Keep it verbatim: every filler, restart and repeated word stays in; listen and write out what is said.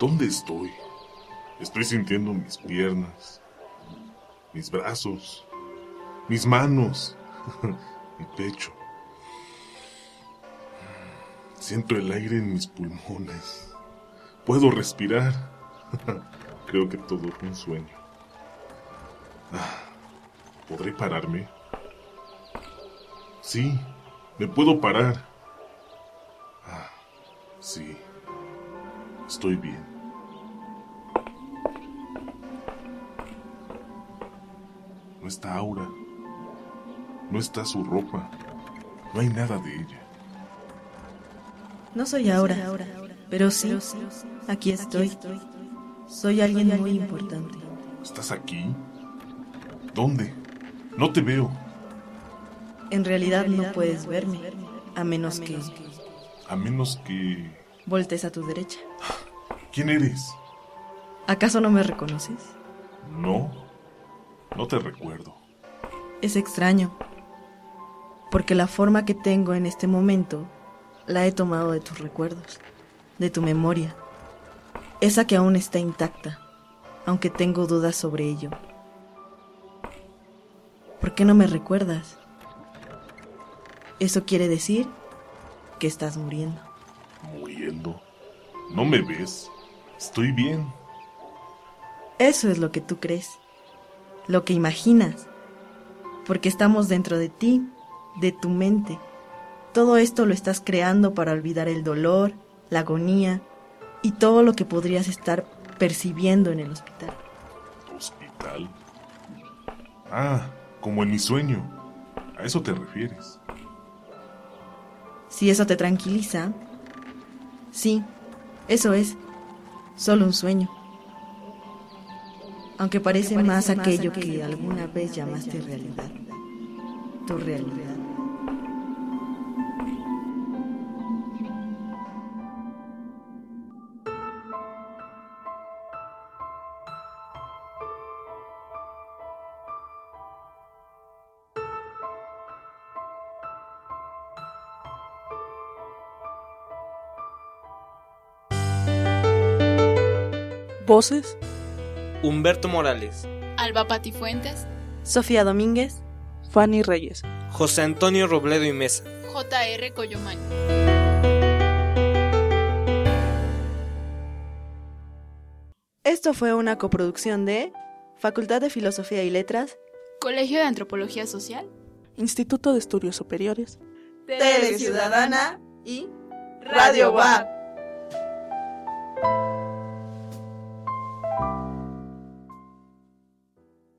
¿Dónde estoy? Estoy sintiendo mis piernas, mis brazos, mis manos, mi pecho. Siento el aire en mis pulmones. Puedo respirar. Creo que todo fue un sueño. ¿Podré pararme? Sí, me puedo parar. Ah, sí, estoy bien. No está Aura. No está su ropa. No hay nada de ella. No soy Aura, pero sí, aquí estoy. Soy alguien muy importante. ¿Estás aquí? ¿Dónde? No te veo. En realidad no puedes verme, a menos que... A menos que... voltees a tu derecha. ¿Quién eres? ¿Acaso no me reconoces? No, no te recuerdo. Es extraño, porque la forma que tengo en este momento la he tomado de tus recuerdos, de tu memoria, esa que aún está intacta, aunque tengo dudas sobre ello. ¿Por qué no me recuerdas? Eso quiere decir que estás muriendo. ¿Muriendo? ¿No me ves? Estoy bien. Eso es lo que tú crees, lo que imaginas, porque estamos dentro de ti, de tu mente. Todo esto lo estás creando para olvidar el dolor, la agonía y todo lo que podrías estar percibiendo en el hospital. ¿Hospital? Ah, como en mi sueño. ¿A eso te refieres? Si eso te tranquiliza, sí, eso es, solo un sueño. Aunque parece, parece más, más aquello, aquello que, que alguna vez llamaste realidad. Tu realidad. Voces: Humberto Morales, Alba Patifuentes, Sofía Domínguez, Fanny Reyes, José Antonio Robledo y Mesa, J R Collomán. Esto fue una coproducción de Facultad de Filosofía y Letras, Colegio de Antropología Social, Instituto de Estudios Superiores, Tele Ciudadana y Radio W A P.